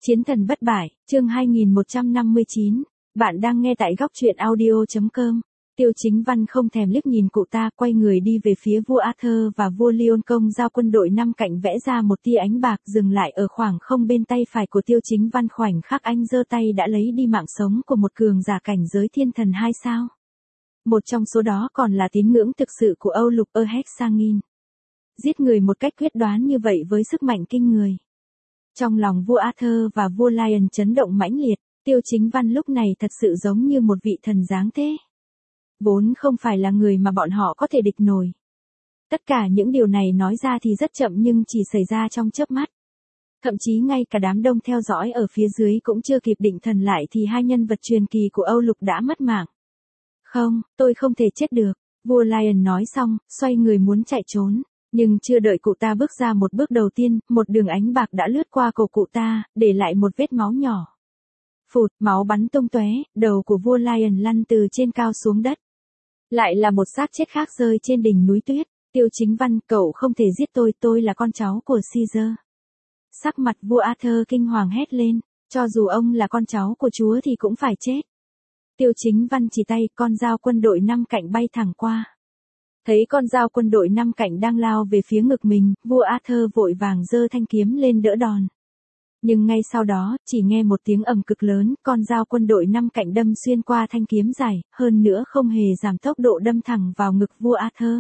Chiến thần bất bại, chương 2159. Bạn đang nghe tại góc truyện audio.com. Tiêu Chính Văn không thèm liếc nhìn cụ ta, quay người đi về phía vua Arthur và vua Leon công giao quân đội năm cạnh vẽ ra một tia ánh bạc dừng lại ở khoảng không bên tay phải của Tiêu Chính Văn. Khoảnh khắc anh giơ tay đã lấy đi mạng sống của một cường giả cảnh giới thiên thần 2 sao. Một trong số đó còn là tín ngưỡng thực sự của Âu Lục Sang-in. Giết người một cách quyết đoán như vậy với sức mạnh kinh người. Trong lòng vua Arthur và vua Lion chấn động mãnh liệt, Tiêu Chính Văn lúc này thật sự giống như một vị thần giáng thế. Vốn không phải là người mà bọn họ có thể địch nổi. Tất cả những điều này nói ra thì rất chậm nhưng chỉ xảy ra trong chớp mắt. Thậm chí ngay cả đám đông theo dõi ở phía dưới cũng chưa kịp định thần lại thì hai nhân vật truyền kỳ của Âu Lục đã mất mạng. Không, tôi không thể chết được, vua Lion nói xong, xoay người muốn chạy trốn. Nhưng chưa đợi cụ ta bước ra một bước đầu tiên, một đường ánh bạc đã lướt qua cổ cụ ta, để lại một vết máu nhỏ. Phụt, máu bắn tung tóe, đầu của vua Lion lăn từ trên cao xuống đất. Lại là một xác chết khác rơi trên đỉnh núi tuyết. Tiêu Chính Văn, cậu không thể giết tôi là con cháu của Caesar. Sắc mặt vua Arthur kinh hoàng hét lên, cho dù ông là con cháu của chúa thì cũng phải chết. Tiêu Chính Văn chỉ tay, con dao quân đội năm cạnh bay thẳng qua. Thấy con dao quân đội năm cạnh đang lao về phía ngực mình, vua Arthur vội vàng giơ thanh kiếm lên đỡ đòn. Nhưng ngay sau đó, chỉ nghe một tiếng ầm cực lớn, con dao quân đội năm cạnh đâm xuyên qua thanh kiếm dài, hơn nữa không hề giảm tốc độ đâm thẳng vào ngực vua Arthur.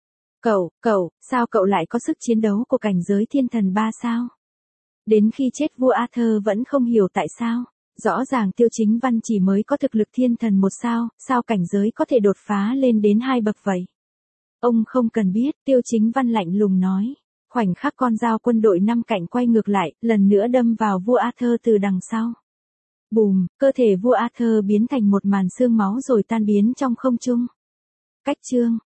Sao cậu lại có sức chiến đấu của cảnh giới thiên thần 3 sao? Đến khi chết vua Arthur vẫn không hiểu tại sao. Rõ ràng Tiêu Chính Văn chỉ mới có thực lực thiên thần 1 sao, sao cảnh giới có thể đột phá lên đến 2 bậc vậy? Ông không cần biết, Tiêu Chính Văn lạnh lùng nói. Khoảnh khắc con dao quân đội năm cạnh quay ngược lại, lần nữa đâm vào vua Arthur từ đằng sau. Bùm, cơ thể vua Arthur biến thành một màn xương máu rồi tan biến trong không trung. Cách chương